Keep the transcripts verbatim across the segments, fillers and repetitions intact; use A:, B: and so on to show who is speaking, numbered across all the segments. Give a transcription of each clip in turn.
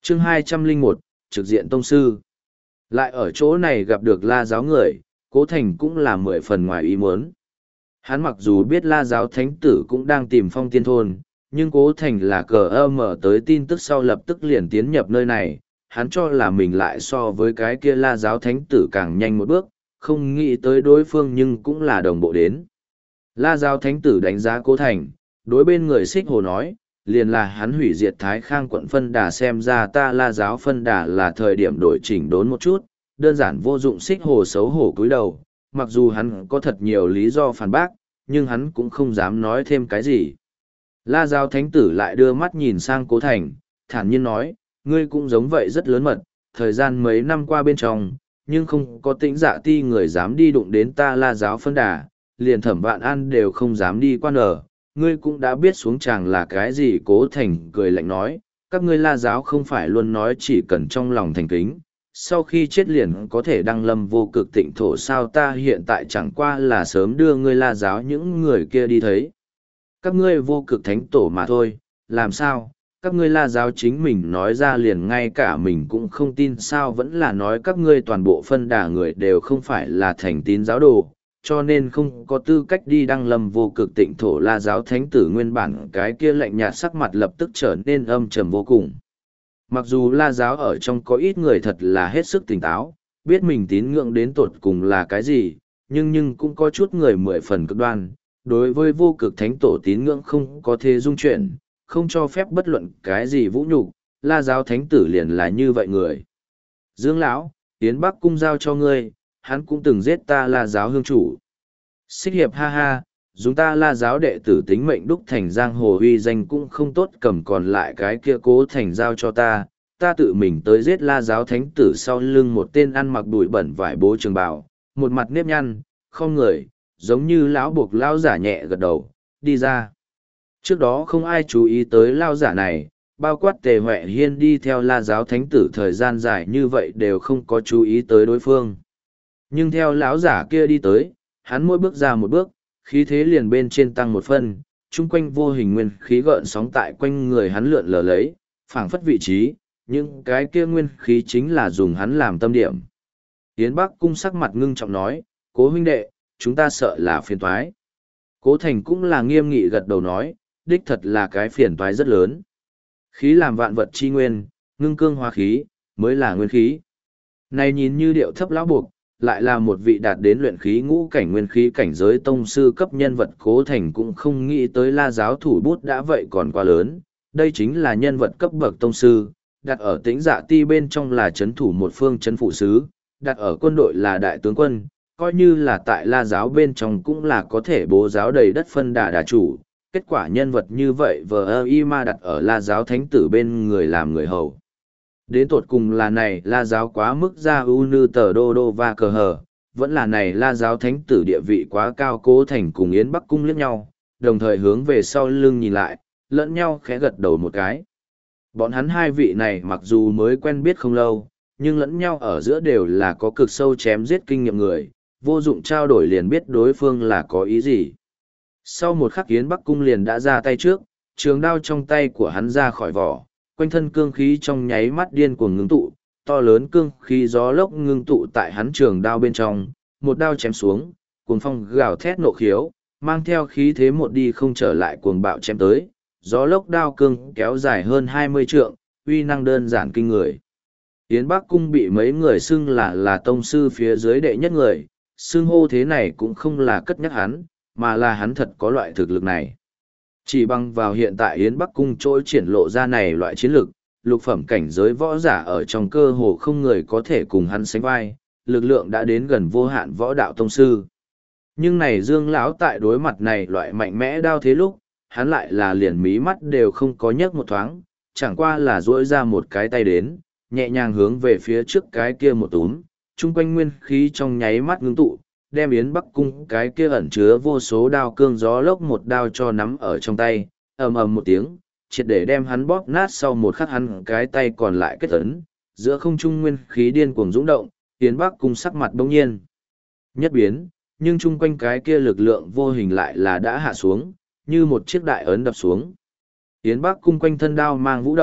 A: chương hai trăm linh một, trực diện tông sư. Lại ở chỗ này gặp được La giáo người, Cố Thành cũng là mười phần ngoài ý muốn. Hắn mặc dù biết La giáo thánh tử cũng đang tìm Phong Tiên thôn, nhưng Cố Thành là cờ ơ mở tới tin tức sau lập tức liền tiến nhập nơi này, hắn cho là mình lại so với cái kia La giáo thánh tử càng nhanh một bước, không nghĩ tới đối phương nhưng cũng là đồng bộ đến. La giáo thánh tử đánh giá Cố Thành, đối bên người Xích Hồ nói, liền là hắn hủy diệt Thái Khang quận phân đà, xem ra ta La giáo phân đà là thời điểm đổi chỉnh đốn một chút, đơn giản vô dụng. Xích Hồ xấu hổ cúi đầu, mặc dù hắn có thật nhiều lý do phản bác, nhưng hắn cũng không dám nói thêm cái gì. La giáo thánh tử lại đưa mắt nhìn sang Cố Thành, thản nhiên nói, ngươi cũng giống vậy rất lớn mật, thời gian mấy năm qua bên trong, nhưng không có tĩnh dạ ti người dám đi đụng đến ta La giáo phân đà, liền Thẩm Vạn An đều không dám đi quan ở, ngươi cũng đã biết xuống chàng là cái gì. Cố Thành cười lạnh nói, các ngươi La giáo không phải luôn nói chỉ cần trong lòng thành kính, sau khi chết liền có thể đăng lâm vô cực tịnh thổ sao? Ta hiện tại chẳng qua là sớm đưa ngươi La giáo những người kia đi thấy các ngươi vô cực thánh tổ mà thôi, làm sao? Các ngươi La giáo chính mình nói ra liền ngay cả mình cũng không tin sao? Vẫn là nói các ngươi toàn bộ phân đà người đều không phải là thành tín giáo đồ, cho nên không có tư cách đi đăng lâm vô cực tịnh thổ. La giáo thánh tử nguyên bản cái kia lạnh nhạt sắc mặt lập tức trở nên âm trầm vô cùng. Mặc dù La giáo ở trong có ít người thật là hết sức tỉnh táo, biết mình tín ngưỡng đến tột cùng là cái gì, nhưng nhưng cũng có chút người mười phần cực đoan, đối với vô cực thánh tổ tín ngưỡng không có thế dung chuyển, không cho phép bất luận cái gì vũ nhục. La giáo thánh tử liền là như vậy người. Dương lão, Yến Bắc cung giao cho ngươi, hắn cũng từng giết ta La giáo hương chủ. Xích hiệp ha ha, dùng ta La giáo đệ tử tính mệnh đúc thành giang hồ uy danh cũng không tốt, cầm còn lại cái kia Cố Thành giao cho ta, ta tự mình tới giết La giáo thánh tử. Sau lưng một tên ăn mặc bụi bẩn vải bố trường bào, một mặt nếp nhăn, không người, giống như lão buộc lão giả nhẹ gật đầu, đi ra. Trước đó không ai chú ý tới lão giả này, bao quát Tề Huệ Hiên đi theo La giáo thánh tử thời gian dài như vậy đều không có chú ý tới đối phương. Nhưng theo lão giả kia đi tới, hắn mỗi bước ra một bước, khí thế liền bên trên tăng một phân, chung quanh vô hình nguyên khí gợn sóng tại quanh người hắn lượn lờ lấy, phảng phất vị trí, nhưng cái kia nguyên khí chính là dùng hắn làm tâm điểm. Yến Bắc cung sắc mặt ngưng trọng nói, Cố huynh đệ, chúng ta sợ là phiền toái. Cố Thành cũng là nghiêm nghị gật đầu nói, đích thật là cái phiền toái rất lớn. Khí làm vạn vật chi nguyên, ngưng cương hóa khí, mới là nguyên khí. Này nhìn như điệu thấp lão buộc, lại là một vị đạt đến luyện khí ngũ cảnh nguyên khí cảnh giới tông sư cấp nhân vật. Cố Thành cũng không nghĩ tới La giáo thủ bút đã vậy còn quá lớn, đây chính là nhân vật cấp bậc tông sư, đặt ở Tĩnh Dạ ti bên trong là chấn thủ một phương chấn phụ sứ, đặt ở quân đội là đại tướng quân, coi như là tại La giáo bên trong cũng là có thể bố giáo đầy đất phân đà đà chủ. Kết quả nhân vật như vậy vờ y ma đặt ở La giáo thánh tử bên người làm người hầu. Đến tột cùng là này La giáo quá mức ra ưu nư tờ đô đô và cờ hờ, vẫn là này La giáo thánh tử địa vị quá cao. Cố Thành cùng Yến Bắc cung liếc nhau, đồng thời hướng về sau lưng nhìn lại, lẫn nhau khẽ gật đầu một cái. Bọn hắn hai vị này mặc dù mới quen biết không lâu, nhưng lẫn nhau ở giữa đều là có cực sâu chém giết kinh nghiệm người, vô dụng trao đổi liền biết đối phương là có ý gì. Sau một khắc Yến Bắc cung liền đã ra tay trước, trường đao trong tay của hắn ra khỏi vỏ, quanh thân cương khí trong nháy mắt điên cuồng ngưng tụ, to lớn cương khí gió lốc ngưng tụ tại hắn trường đao bên trong, một đao chém xuống, cuồng phong gào thét nộ khiếu, mang theo khí thế một đi không trở lại cuồng bạo chém tới, gió lốc đao cương kéo dài hơn hai mươi trượng, uy năng đơn giản kinh người. Yến Bắc cung bị mấy người xưng là là tông sư phía dưới đệ nhất người, xưng hô thế này cũng không là cất nhắc hắn, mà là hắn thật có loại thực lực này. Chỉ bằng vào hiện tại Yến Bắc cung trôi triển lộ ra này loại chiến lực, lục phẩm cảnh giới võ giả ở trong cơ hồ không người có thể cùng hắn sánh vai, lực lượng đã đến gần vô hạn võ đạo tông sư. Nhưng này Dương lão tại đối mặt này loại mạnh mẽ đao thế lúc, hắn lại là liền mí mắt đều không có nhấc một thoáng, chẳng qua là duỗi ra một cái tay đến, nhẹ nhàng hướng về phía trước cái kia một túm, chung quanh nguyên khí trong nháy mắt ngưng tụ, đem Yến Bắc cung cái kia ẩn chứa vô số đao cương gió lốc một đao cho nắm ở trong tay, ầm ầm một tiếng, triệt để đem hắn bóp nát. Sau một khắc hắn cái tay còn lại kết ấn, giữa không trung nguyên khí điên cuồng dũng động, Yến Bắc cung sắc mặt bỗng nhiên nhất biến, nhưng chung quanh cái kia lực lượng vô hình lại là đã hạ xuống, như một chiếc đại ấn đập xuống. Yến Bắc cung quanh thân đao mang vũ động,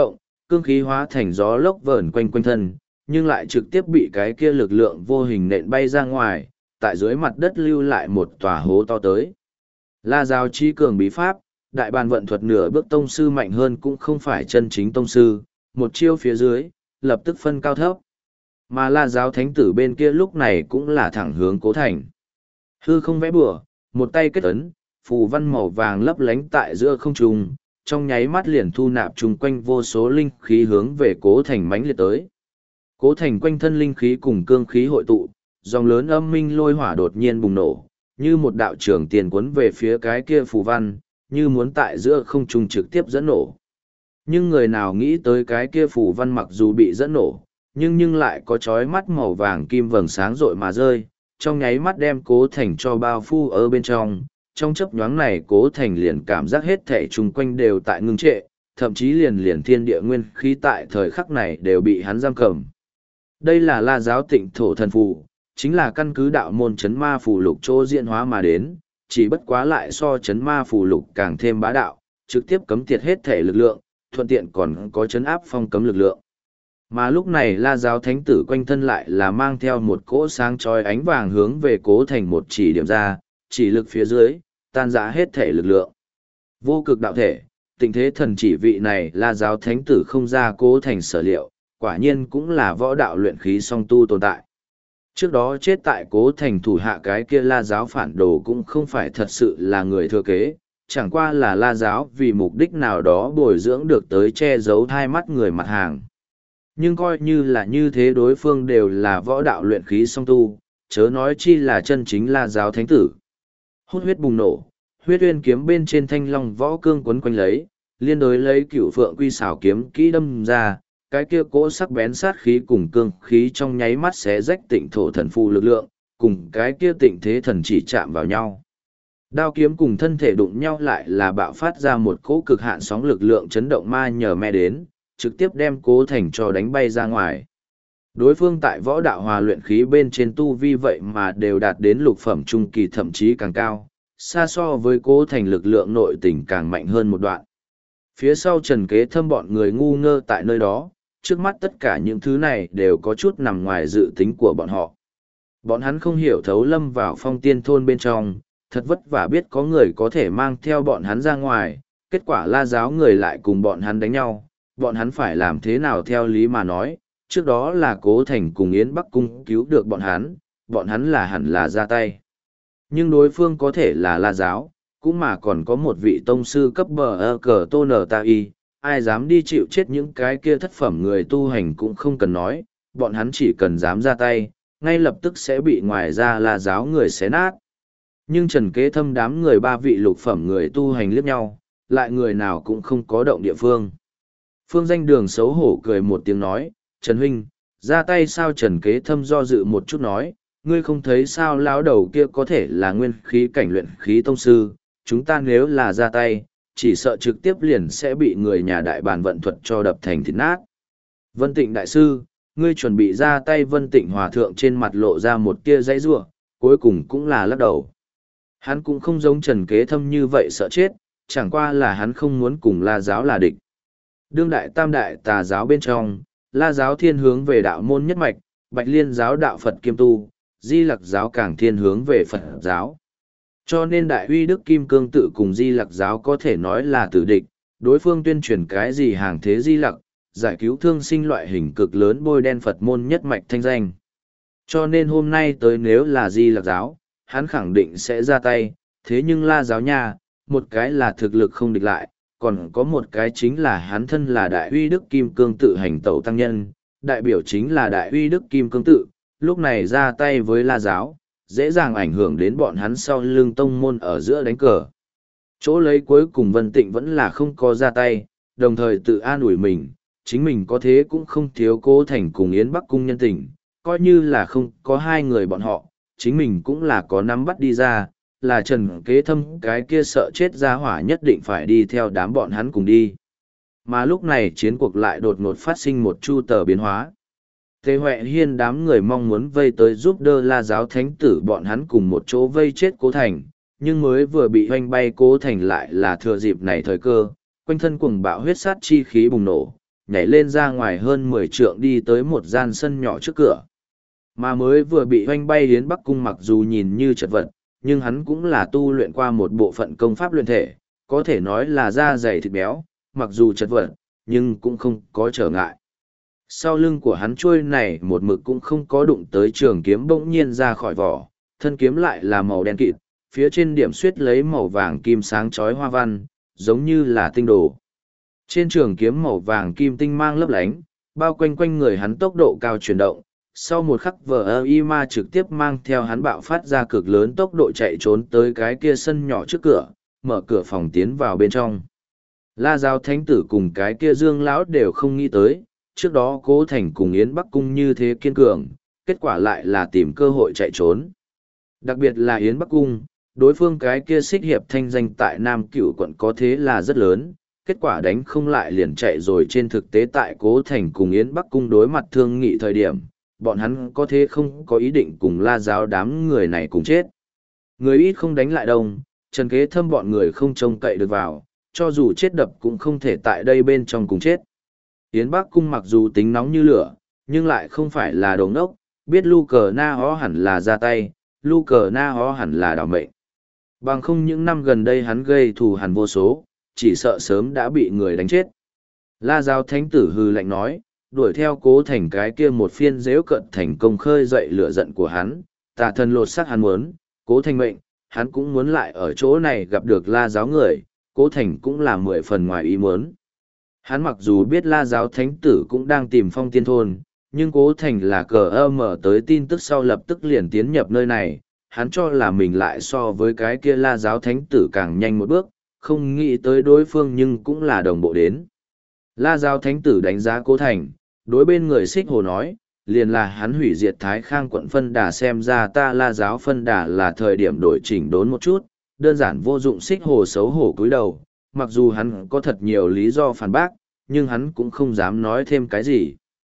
A: cương khí hóa thành gió lốc vờn quanh quanh thân, nhưng lại trực tiếp bị cái kia lực lượng vô hình nện bay ra ngoài, tại dưới mặt đất lưu lại một tòa hố to tới. La giáo chi cường bí pháp, đại bàn vận thuật nửa bước tông sư mạnh hơn cũng không phải chân chính tông sư, một chiêu phía dưới, lập tức phân cao thấp. Mà la giáo thánh tử bên kia lúc này cũng là thẳng hướng Cố Thành. Hư không vẽ bừa, một tay kết ấn, phù văn màu vàng lấp lánh tại giữa không trung, trong nháy mắt liền thu nạp chung quanh vô số linh khí hướng về Cố Thành mãnh liệt tới. Cố Thành quanh thân linh khí cùng cương khí hội tụ, dòng lớn âm minh lôi hỏa đột nhiên bùng nổ, như một đạo trường tiền cuốn về phía cái kia phù văn, như muốn tại giữa không trung trực tiếp dẫn nổ. Nhưng người nào nghĩ tới cái kia phù văn mặc dù bị dẫn nổ, nhưng nhưng lại có chói mắt màu vàng kim vầng sáng rội mà rơi, trong nháy mắt đem Cố Thành cho bao phu ở bên trong. Trong chớp nhoáng này Cố Thành liền cảm giác hết thảy chung quanh đều tại ngưng trệ, thậm chí liền liền thiên địa nguyên khí tại thời khắc này đều bị hắn giam cầm. Đây là La giáo Tịnh thổ thần phù, chính là căn cứ đạo môn chấn ma phù lục chỗ diễn hóa mà đến, chỉ bất quá lại so chấn ma phù lục càng thêm bá đạo, trực tiếp cấm tiệt hết thể lực lượng, thuận tiện còn có chấn áp phong cấm lực lượng. Mà lúc này La giáo thánh tử quanh thân lại là mang theo một cỗ sáng chói ánh vàng hướng về Cố Thành một chỉ điểm ra, chỉ lực phía dưới, tan rã hết thể lực lượng. Vô cực đạo thể, Tịnh thế thần chỉ vị này La giáo thánh tử không ra Cố Thành sở liệu, quả nhiên cũng là võ đạo luyện khí song tu tồn tại. Trước đó chết tại Cố Thành thủ hạ cái kia La giáo phản đồ cũng không phải thật sự là người thừa kế, chẳng qua là La giáo vì mục đích nào đó bồi dưỡng được tới che giấu hai mắt người mặt hàng. Nhưng coi như là như thế đối phương đều là võ đạo luyện khí song tu, chớ nói chi là chân chính La giáo thánh tử. Hút huyết bùng nổ, huyết uyên kiếm bên trên thanh long võ cương quấn quanh lấy, liên đối lấy cửu phượng quy xảo kiếm kỹ đâm ra, cái kia cỗ sắc bén sát khí cùng cương khí trong nháy mắt xé rách Tịnh thổ thần phù lực lượng, cùng cái kia Tịnh thế thần chỉ chạm vào nhau. Đao kiếm cùng thân thể đụng nhau lại là bạo phát ra một cỗ cực hạn sóng lực lượng chấn động ma nhờ me đến, trực tiếp đem Cố Thành cho đánh bay ra ngoài. Đối phương tại võ đạo hòa luyện khí bên trên tu vi vậy mà đều đạt đến lục phẩm trung kỳ thậm chí càng cao, xa so với Cố Thành lực lượng nội tình càng mạnh hơn một đoạn. Phía sau Trần Kế Thâm bọn người ngu ngơ tại nơi đó, trước mắt tất cả những thứ này đều có chút nằm ngoài dự tính của bọn họ. Bọn hắn không hiểu thấu lâm vào Phong Tiên thôn bên trong, thật vất vả biết có người có thể mang theo bọn hắn ra ngoài, kết quả La giáo người lại cùng bọn hắn đánh nhau, bọn hắn phải làm thế nào theo lý mà nói, trước đó là Cố Thành cùng Yến Bắc Cung cứu được bọn hắn, bọn hắn là hẳn là ra tay. Nhưng đối phương có thể là La giáo, cũng mà còn có một vị tông sư cấp bờ ơ cờ tô nờ ta y, ai dám đi chịu chết những cái kia thất phẩm người tu hành cũng không cần nói, bọn hắn chỉ cần dám ra tay, ngay lập tức sẽ bị ngoài ra La giáo người xé nát. Nhưng Trần Kế Thâm đám người ba vị lục phẩm người tu hành liếc nhau, lại người nào cũng không có động địa phương. Phương Danh Đường xấu hổ cười một tiếng nói, Trần Huynh, ra tay sao? Trần Kế Thâm do dự một chút nói, ngươi không thấy sao lão đầu kia có thể là nguyên khí cảnh luyện khí tông sư, chúng ta nếu là ra tay, chỉ sợ trực tiếp liền sẽ bị người nhà đại bàn vận thuật cho đập thành thịt nát. Vân Tịnh đại sư, ngươi chuẩn bị ra tay. Vân Tịnh hòa thượng trên mặt lộ ra một tia dãy giụa, cuối cùng cũng là lắc đầu. Hắn cũng không giống Trần Kế Thâm như vậy sợ chết, chẳng qua là hắn không muốn cùng La giáo là địch. Đương đại tam đại tà giáo bên trong, La giáo thiên hướng về đạo môn nhất mạch, Bạch Liên giáo đạo Phật kiêm tu, Di Lặc giáo càng thiên hướng về Phật giáo. Cho nên đại uy đức kim cương tự cùng Di Lặc giáo có thể nói là tử địch, đối phương tuyên truyền cái gì hàng thế Di Lặc, giải cứu thương sinh loại hình cực lớn bôi đen Phật môn nhất mạch thanh danh. Cho nên hôm nay tới nếu là Di Lặc giáo, hắn khẳng định sẽ ra tay, thế nhưng La giáo nha, một cái là thực lực không địch lại, còn có một cái chính là hắn thân là đại uy đức kim cương tự hành tẩu tăng nhân, đại biểu chính là đại uy đức kim cương tự, lúc này ra tay với La giáo, dễ dàng ảnh hưởng đến bọn hắn sau lưng tông môn ở giữa đánh cờ. Chỗ lấy cuối cùng Vân Tịnh vẫn là không có ra tay, đồng thời tự an ủi mình, chính mình có thế cũng không thiếu Cố Thành cùng Yến Bắc Cung nhân tình, coi như là không có hai người bọn họ, chính mình cũng là có nắm bắt đi ra, là Trần Kế Thâm cái kia sợ chết ra hỏa nhất định phải đi theo đám bọn hắn cùng đi. Mà lúc này chiến cuộc lại đột ngột phát sinh một chu tờ biến hóa. Tề Huệ Hiên đám người mong muốn vây tới giúp đỡ La giáo thánh tử bọn hắn cùng một chỗ vây chết Cố Thành, nhưng mới vừa bị hoanh bay Cố Thành lại là thừa dịp này thời cơ, quanh thân cuồng bạo huyết sát chi khí bùng nổ, nhảy lên ra ngoài hơn mười trượng đi tới một gian sân nhỏ trước cửa. Mà mới vừa bị hoanh bay Yến Bắc Cung mặc dù nhìn như chật vật, nhưng hắn cũng là tu luyện qua một bộ phận công pháp luyện thể, có thể nói là da dày thịt béo, mặc dù chật vật, nhưng cũng không có trở ngại. Sau lưng của hắn trôi này một mực cũng không có đụng tới trường kiếm bỗng nhiên ra khỏi vỏ, thân kiếm lại là màu đen kịt, phía trên điểm xuyết lấy màu vàng kim sáng chói hoa văn, giống như là tinh đồ. Trên trường kiếm màu vàng kim tinh mang lấp lánh, bao quanh quanh người hắn tốc độ cao chuyển động, sau một khắc vờ y ma trực tiếp mang theo hắn bạo phát ra cực lớn tốc độ chạy trốn tới cái kia sân nhỏ trước cửa, mở cửa phòng tiến vào bên trong. La Giáo Thánh Tử cùng cái kia Dương lão đều không nghĩ tới, trước đó Cố Thành cùng Yến Bắc Cung như thế kiên cường, kết quả lại là tìm cơ hội chạy trốn. Đặc biệt là Yến Bắc Cung, đối phương cái kia xích hiệp thanh danh tại Nam Cửu quận có thế là rất lớn, kết quả đánh không lại liền chạy rồi. Trên thực tế tại Cố Thành cùng Yến Bắc Cung đối mặt thương nghị thời điểm, bọn hắn có thế không có ý định cùng La Giáo đám người này cùng chết. Người ít không đánh lại đông, Trần Kế Thâm bọn người không trông cậy được vào, cho dù chết đập cũng không thể tại đây bên trong cùng chết. Yến Bắc Cung mặc dù tính nóng như lửa, nhưng lại không phải là đồ ngốc, biết Lu Cờ Na Hó hẳn là ra tay, Lu Cờ Na Hó hẳn là đảo mệnh. Bằng không những năm gần đây hắn gây thù hằn vô số, chỉ sợ sớm đã bị người đánh chết. La Giáo Thánh Tử hư lạnh nói, đuổi theo Cố Thành cái kia một phiên dễu cận thành công khơi dậy lửa giận của hắn, tà thần lột xác hắn muốn, Cố Thành mệnh, hắn cũng muốn lại ở chỗ này gặp được La Giáo người, Cố Thành cũng là mười phần ngoài ý muốn. Hắn mặc dù biết La Giáo Thánh Tử cũng đang tìm Phong Tiên Thôn, nhưng Cố Thành là cờ ơ mở tới tin tức sau lập tức liền tiến nhập nơi này, hắn cho là mình lại so với cái kia La Giáo Thánh Tử càng nhanh một bước, không nghĩ tới đối phương nhưng cũng là đồng bộ đến. La Giáo Thánh Tử đánh giá Cố Thành, đối bên người Xích Hồ nói, liền là hắn hủy diệt Thái Khang quận phân đà, xem ra ta La Giáo phân đà là thời điểm đổi chỉnh đốn một chút, đơn giản vô dụng. Xích Hồ xấu hổ cúi đầu, mặc dù hắn có thật nhiều lý do phản bác, nhưng hắn cũng không dám nói thêm cái gì.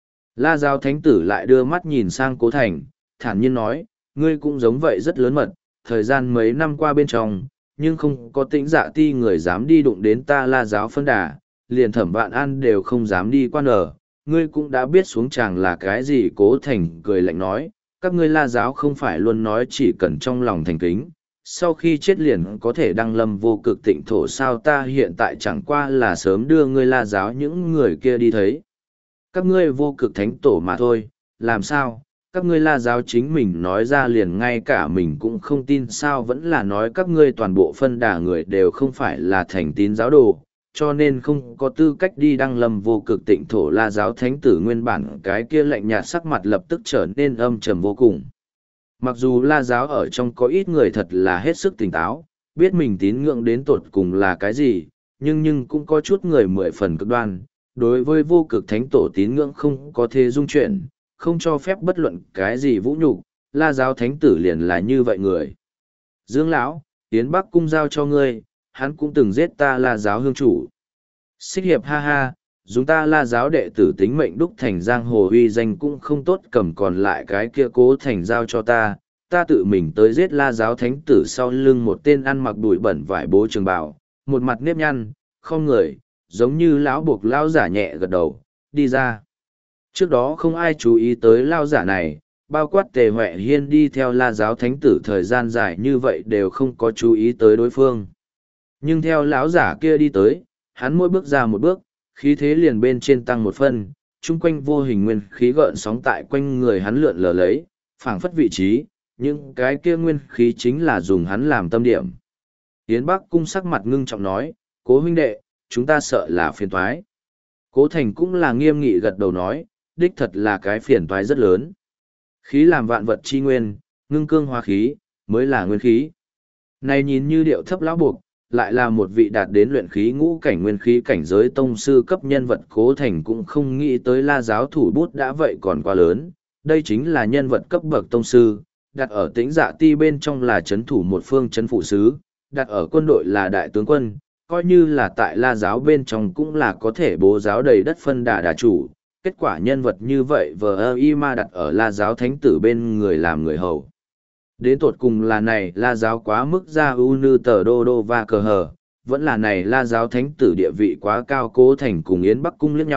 A: La Giáo Thánh Tử lại đưa mắt nhìn sang Cố Thành, thản nhiên nói, ngươi cũng giống vậy rất lớn mật, thời gian mấy năm qua bên trong, nhưng không có tĩnh dạ ti người dám đi đụng đến ta La Giáo phân đà, liền Thẩm Vạn An đều không dám đi qua nở, ngươi cũng đã biết xuống chàng là cái gì. Cố Thành cười lạnh nói, các ngươi La Giáo không phải luôn nói chỉ cần trong lòng thành kính, sau khi chết liền có thể đăng lâm vô cực tịnh thổ sao? Ta hiện tại chẳng qua là sớm đưa ngươi La Giáo những người kia đi thấy các ngươi vô cực thánh tổ mà thôi, làm sao? Các ngươi La Giáo chính mình nói ra liền ngay cả mình cũng không tin sao? Vẫn là nói các ngươi toàn bộ phân đà người đều không phải là thành tín giáo đồ, cho nên không có tư cách đi đăng lâm vô cực tịnh thổ. La Giáo Thánh Tử nguyên bản cái kia lạnh nhạt sắc mặt lập tức trở nên âm trầm vô cùng. Mặc dù La Giáo ở trong có ít người thật là hết sức tỉnh táo, biết mình tín ngưỡng đến tột cùng là cái gì, nhưng nhưng cũng có chút người mười phần cực đoan, đối với vô cực thánh tổ tín ngưỡng không có thế dung chuyển, không cho phép bất luận cái gì vũ nhục. La Giáo Thánh Tử liền là như vậy người. Dương lão, Yến Bắc Cung giao cho ngươi, hắn cũng từng giết ta La Giáo hương chủ. Xích hiệp ha ha, dùng ta La Giáo đệ tử tính mệnh đúc thành giang hồ uy danh cũng không tốt, cầm còn lại cái kia Cố Thành giao cho ta, ta tự mình tới giết La Giáo Thánh Tử. Sau lưng một tên ăn mặc bụi bẩn vải bố trường bào, một mặt nếp nhăn, không người, giống như lão buộc lão giả nhẹ gật đầu, đi ra. Trước đó không ai chú ý tới lão giả này, bao quát Tề Huệ Hiên đi theo La Giáo Thánh Tử thời gian dài như vậy đều không có chú ý tới đối phương. Nhưng theo lão giả kia đi tới, hắn mỗi bước ra một bước, khí thế liền bên trên tăng một phân, chung quanh vô hình nguyên khí gợn sóng tại quanh người hắn lượn lờ lấy, phảng phất vị trí, nhưng cái kia nguyên khí chính là dùng hắn làm tâm điểm. Yến Bắc Cung sắc mặt ngưng trọng nói, Cố huynh đệ, chúng ta sợ là phiền toái. Cố Thành cũng là nghiêm nghị gật đầu nói, đích thật là cái phiền toái rất lớn. Khí làm vạn vật chi nguyên, ngưng cương hóa khí, mới là nguyên khí. Này nhìn như điệu thấp lão buộc, lại là một vị đạt đến luyện khí ngũ cảnh nguyên khí cảnh giới tông sư cấp nhân vật. Cố Thành cũng không nghĩ tới La Giáo thủ bút đã vậy còn quá lớn, đây chính là nhân vật cấp bậc tông sư, đặt ở Tĩnh Dạ Ti bên trong là chấn thủ một phương chấn phụ sứ, đặt ở quân đội là đại tướng quân, coi như là tại La Giáo bên trong cũng là có thể bố giáo đầy đất phân đà đà chủ. Kết quả nhân vật như vậy vờ y ma đặt ở La Giáo Thánh Tử bên người làm người hầu. Đến tột cùng là này La Giáo quá mức ra ưu nư tờ đô đô và cờ hờ, vẫn là này La Giáo Thánh Tử địa vị quá cao. Cố Thành cùng Yến Bắc Cung liếc nhau,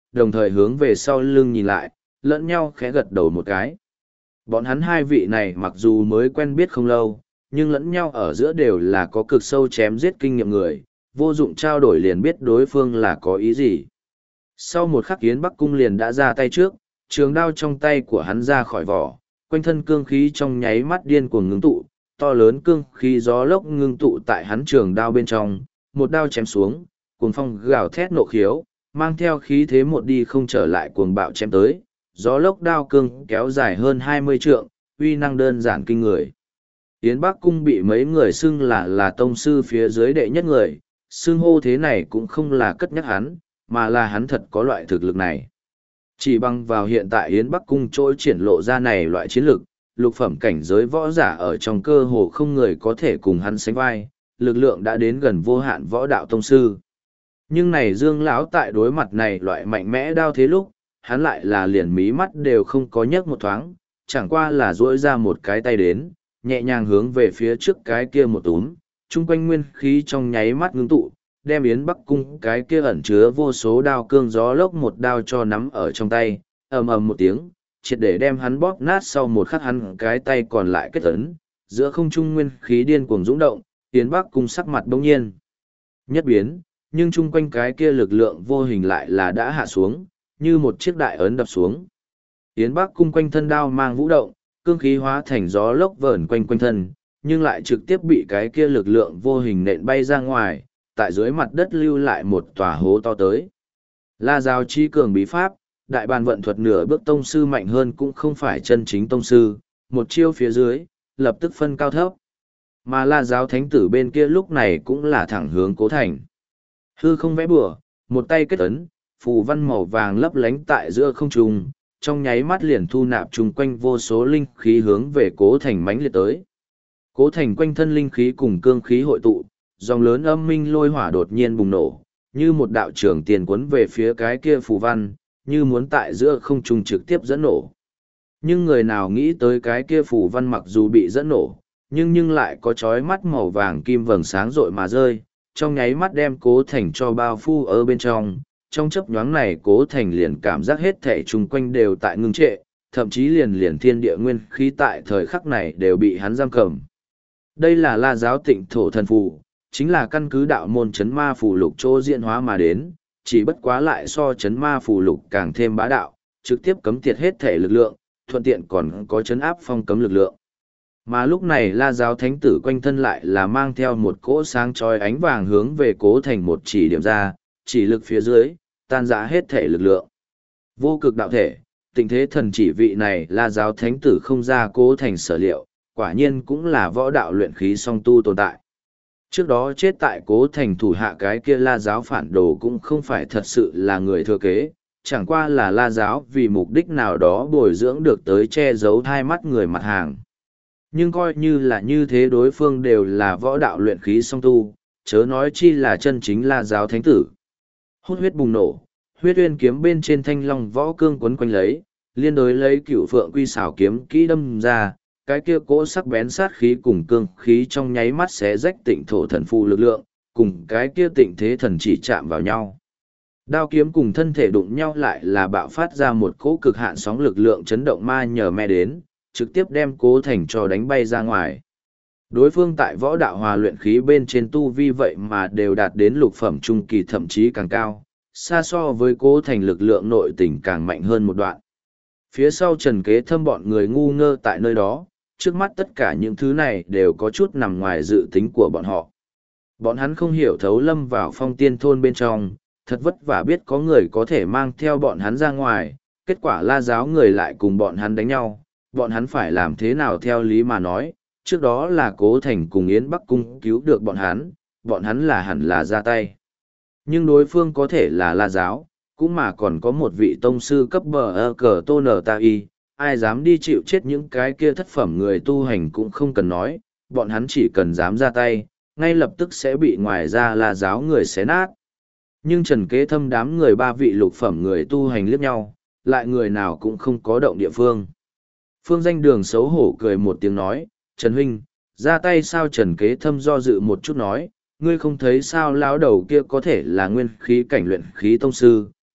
A: đồng thời hướng về sau lưng nhìn lại, lẫn nhau khẽ gật đầu một cái. Bọn hắn hai vị này mặc dù mới quen biết không lâu, nhưng lẫn nhau ở giữa đều là có cực sâu chém giết kinh nghiệm người, vô dụng trao đổi liền biết đối phương là có ý gì. Sau một khắc Yến Bắc Cung liền đã ra tay trước, trường đao trong tay của hắn ra khỏi vỏ, quanh thân cương khí trong nháy mắt điên cuồng ngưng tụ, to lớn cương khí gió lốc ngưng tụ tại hắn trường đao bên trong, một đao chém xuống, cuồng phong gào thét nộ khiếu, mang theo khí thế một đi không trở lại cuồng bạo chém tới, gió lốc đao cương kéo dài hơn hai mươi trượng, uy năng đơn giản kinh người. Yến Bắc Cung bị mấy người xưng là là tông sư phía dưới đệ nhất người, xưng hô thế này cũng không là cất nhắc hắn, mà là hắn thật có loại thực lực này. Chỉ bằng vào hiện tại Yến Bắc Cung trỗi triển lộ ra này loại chiến lực, lục phẩm cảnh giới võ giả ở trong cơ hồ không người có thể cùng hắn sánh vai, lực lượng đã đến gần vô hạn võ đạo tông sư. Nhưng này Dương lão tại đối mặt này loại mạnh mẽ đao thế lúc, hắn lại là liền mí mắt đều không có nhấc một thoáng, chẳng qua là duỗi ra một cái tay đến, nhẹ nhàng hướng về phía trước cái kia một túm, chung quanh nguyên khí trong nháy mắt ngưng tụ, đem Yến Bắc Cung cái kia ẩn chứa vô số đao cương gió lốc một đao cho nắm ở trong tay, ầm ầm một tiếng, triệt để đem hắn bóp nát. Sau một khắc hắn cái tay còn lại kết ấn, giữa không trung nguyên khí điên cuồng dũng động, Yến Bắc Cung sắc mặt bỗng nhiên nhất biến, nhưng chung quanh cái kia lực lượng vô hình lại là đã hạ xuống, như một chiếc đại ấn đập xuống. Yến Bắc Cung quanh thân đao mang vũ động, cương khí hóa thành gió lốc vờn quanh quanh thân, nhưng lại trực tiếp bị cái kia lực lượng vô hình nện bay ra ngoài, tại dưới mặt đất lưu lại một tòa hố to tới. La giáo chi cường bí pháp, đại bàn vận thuật nửa bước tông sư mạnh hơn cũng không phải chân chính tông sư, một chiêu phía dưới, lập tức phân cao thấp. Mà la giáo thánh tử bên kia lúc này cũng là thẳng hướng Cố Thành. Hư không vẽ bừa, một tay kết ấn, phù văn màu vàng lấp lánh tại giữa không trung, trong nháy mắt liền thu nạp chung quanh vô số linh khí hướng về Cố Thành mãnh liệt tới. Cố Thành quanh thân linh khí cùng cương khí hội tụ, dòng lớn âm minh lôi hỏa đột nhiên bùng nổ, như một đạo trưởng tiền cuốn về phía cái kia phù văn, như muốn tại giữa không trung trực tiếp dẫn nổ. Nhưng người nào nghĩ tới cái kia phù văn mặc dù bị dẫn nổ, nhưng nhưng lại có chói mắt màu vàng kim vầng sáng rội mà rơi, trong nháy mắt đem Cố Thành cho bao phủ ở bên trong. Trong chớp nhoáng này Cố Thành liền cảm giác hết thảy chung quanh đều tại ngưng trệ, thậm chí liền liền thiên địa nguyên khí tại thời khắc này đều bị hắn giam cầm. Đây là La giáo Tịnh Thổ thần phù, chính là căn cứ đạo môn chấn ma phù lục chỗ diễn hóa mà đến, chỉ bất quá lại so chấn ma phù lục càng thêm bá đạo, trực tiếp cấm tiệt hết thể lực lượng, thuận tiện còn có chấn áp phong cấm lực lượng. Mà lúc này La giáo thánh tử quanh thân lại là mang theo một cỗ sáng chói ánh vàng hướng về Cố Thành một chỉ điểm ra, chỉ lực phía dưới, tan rã hết thể lực lượng. Vô cực đạo thể, tình thế thần chỉ vị này La giáo thánh tử không ra Cố Thành sở liệu, quả nhiên cũng là võ đạo luyện khí song tu tồn tại. Trước đó chết tại Cố Thành thủ hạ cái kia La giáo phản đồ cũng không phải thật sự là người thừa kế, chẳng qua là La giáo vì mục đích nào đó bồi dưỡng được tới che giấu hai mắt người mặt hàng. Nhưng coi như là như thế đối phương đều là võ đạo luyện khí song tu, chớ nói chi là chân chính La giáo thánh tử. Hút huyết bùng nổ, huyết uyên kiếm bên trên thanh long võ cương quấn quanh lấy, liên đối lấy cửu phượng quy xảo kiếm kỹ đâm ra, cái kia cỗ sắc bén sát khí cùng cương khí trong nháy mắt xé rách Tịnh Thổ thần phù lực lượng, cùng cái kia tịnh thế thần chỉ chạm vào nhau. Đao kiếm cùng thân thể đụng nhau lại là bạo phát ra một cỗ cực hạn sóng lực lượng chấn động ma nhờ me đến, trực tiếp đem Cố Thành cho đánh bay ra ngoài. Đối phương tại võ đạo hòa luyện khí bên trên tu vi vậy mà đều đạt đến lục phẩm trung kỳ thậm chí càng cao, xa so với Cố Thành lực lượng nội tình càng mạnh hơn một đoạn. Phía sau Trần Kế Thâm bọn người ngu ngơ tại nơi đó, trước mắt tất cả những thứ này đều có chút nằm ngoài dự tính của bọn họ. Bọn hắn không hiểu thấu lâm vào Phong Tiên thôn bên trong, thật vất vả biết có người có thể mang theo bọn hắn ra ngoài, kết quả La giáo người lại cùng bọn hắn đánh nhau, bọn hắn phải làm thế nào theo lý mà nói, trước đó là Cố Thành cùng Yến Bắc Cung cứu được bọn hắn, bọn hắn là hẳn là ra tay. Nhưng đối phương có thể là La giáo, cũng mà còn có một vị tông sư cấp bờ ơ cờ tô nở ta y, ai dám đi chịu chết những cái kia thất phẩm người tu hành cũng không cần nói, bọn hắn chỉ cần dám ra tay, ngay lập tức sẽ bị ngoài ra La giáo người xé nát. Nhưng Trần Kế Thâm đám người ba vị lục phẩm người tu hành liếc nhau, lại người nào cũng không có động địa phương. Phương Danh Đường xấu hổ cười một tiếng nói, Trần Huynh, ra tay sao? Trần Kế Thâm do dự một chút nói, ngươi không thấy sao lão đầu kia có thể là nguyên khí cảnh luyện khí tông sư,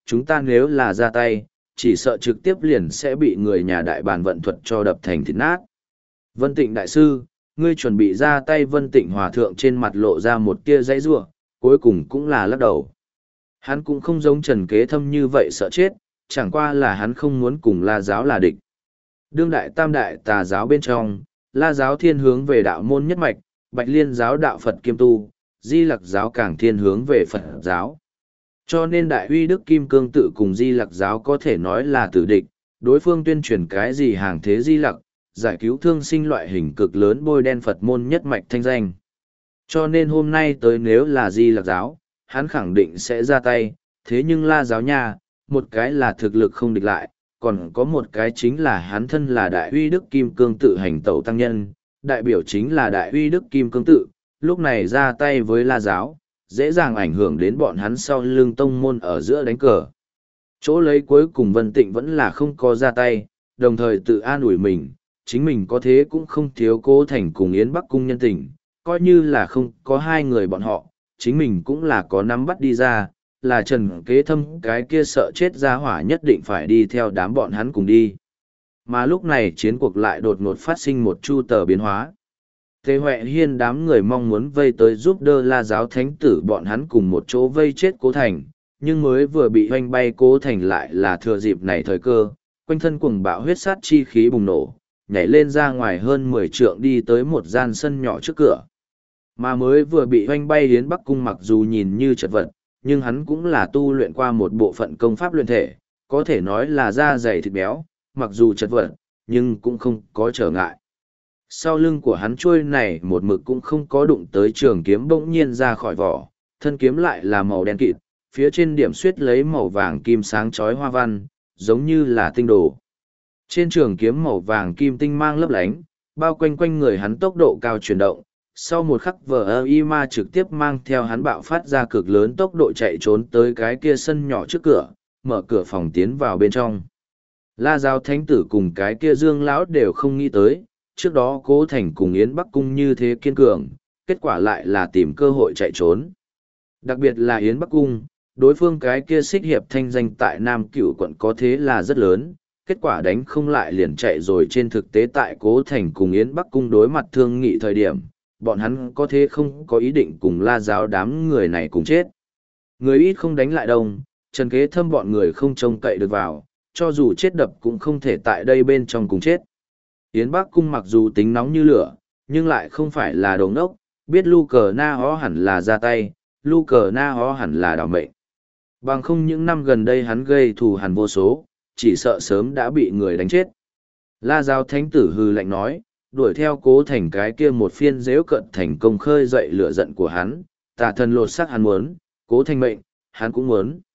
A: chúng ta nếu là ra tay, chỉ sợ trực tiếp liền sẽ bị người nhà đại bàn vận thuật cho đập thành thịt nát. Vân Tịnh đại sư, ngươi chuẩn bị ra tay. Vân Tịnh hòa thượng trên mặt lộ ra một tia dãy giụa, cuối cùng cũng là lắc đầu. Hắn cũng không giống Trần Kế Thâm như vậy sợ chết, chẳng qua là hắn không muốn cùng La giáo là địch. Đương đại tam đại tà giáo bên trong, La giáo thiên hướng về đạo môn nhất mạch, Bạch Liên giáo đạo Phật kiêm tu, Di Lặc giáo càng thiên hướng về Phật giáo. Cho nên Đại Uy Đức Kim Cương Tự cùng Di Lặc giáo có thể nói là tử địch, đối phương tuyên truyền cái gì hàng thế Di Lặc, giải cứu thương sinh loại hình cực lớn bôi đen Phật môn nhất mạch thanh danh. Cho nên hôm nay tới nếu là Di Lặc giáo, hắn khẳng định sẽ ra tay, thế nhưng La giáo nha, một cái là thực lực không địch lại, còn có một cái chính là hắn thân là Đại Uy Đức Kim Cương Tự hành tẩu tăng nhân, đại biểu chính là Đại Uy Đức Kim Cương Tự, lúc này ra tay với La giáo, dễ dàng ảnh hưởng đến bọn hắn sau lưng tông môn ở giữa đánh cờ. Chỗ lấy cuối cùng Vân Tịnh vẫn là không có ra tay, đồng thời tự an ủi mình, chính mình có thế cũng không thiếu Cố Thành cùng Yến Bắc Cung nhân tình, coi như là không có hai người bọn họ, chính mình cũng là có nắm bắt đi ra, là Trần Kế Thâm cái kia sợ chết ra hỏa nhất định phải đi theo đám bọn hắn cùng đi. Mà lúc này chiến cuộc lại đột ngột phát sinh một chu tờ biến hóa. Thế Huệ Hiên đám người mong muốn vây tới giúp đỡ La giáo thánh tử bọn hắn cùng một chỗ vây chết Cố Thành, nhưng mới vừa bị hoanh bay Cố Thành lại là thừa dịp này thời cơ, quanh thân cuồng bạo huyết sát chi khí bùng nổ, nhảy lên ra ngoài hơn mười trượng đi tới một gian sân nhỏ trước cửa. Mà mới vừa bị hoanh bay Yến Bắc Cung mặc dù nhìn như chật vật, nhưng hắn cũng là tu luyện qua một bộ phận công pháp luyện thể, có thể nói là da dày thịt béo, mặc dù chật vật, nhưng cũng không có trở ngại. Sau lưng của hắn chuôi này một mực cũng không có đụng tới trường kiếm bỗng nhiên ra khỏi vỏ, thân kiếm lại là màu đen kịt, phía trên điểm xuyết lấy màu vàng kim sáng chói hoa văn, giống như là tinh đồ. Trên trường kiếm màu vàng kim tinh mang lấp lánh, bao quanh quanh người hắn tốc độ cao chuyển động, sau một khắc vờ ơ y ma trực tiếp mang theo hắn bạo phát ra cực lớn tốc độ chạy trốn tới cái kia sân nhỏ trước cửa, mở cửa phòng tiến vào bên trong. La giáo thánh tử cùng cái kia Dương lão đều không nghĩ tới, trước đó Cố Thành cùng Yến Bắc Cung như thế kiên cường, kết quả lại là tìm cơ hội chạy trốn. Đặc biệt là Yến Bắc Cung, đối phương cái kia xích hiệp thanh danh tại Nam Cửu quận có thế là rất lớn, kết quả đánh không lại liền chạy rồi. Trên thực tế tại Cố Thành cùng Yến Bắc Cung đối mặt thương nghị thời điểm, bọn hắn có thế không có ý định cùng La giáo đám người này cùng chết. Người ít không đánh lại đông, Trần Kế Thâm bọn người không trông cậy được vào, cho dù chết đập cũng không thể tại đây bên trong cùng chết. Yến Bắc Cung mặc dù tính nóng như lửa, nhưng lại không phải là đồ ngốc, biết Lu Cờ Na Hó hẳn là ra tay, Lu Cờ Na Hó hẳn là đảo mệnh. Bằng không những năm gần đây hắn gây thù hằn vô số, chỉ sợ sớm đã bị người đánh chết. La giáo thánh tử hừ lạnh nói, đuổi theo Cố Thành cái kia một phiên dễu cận thành công khơi dậy lửa giận của hắn, tà thần lột xác hắn muốn, Cố Thành mệnh, hắn cũng muốn.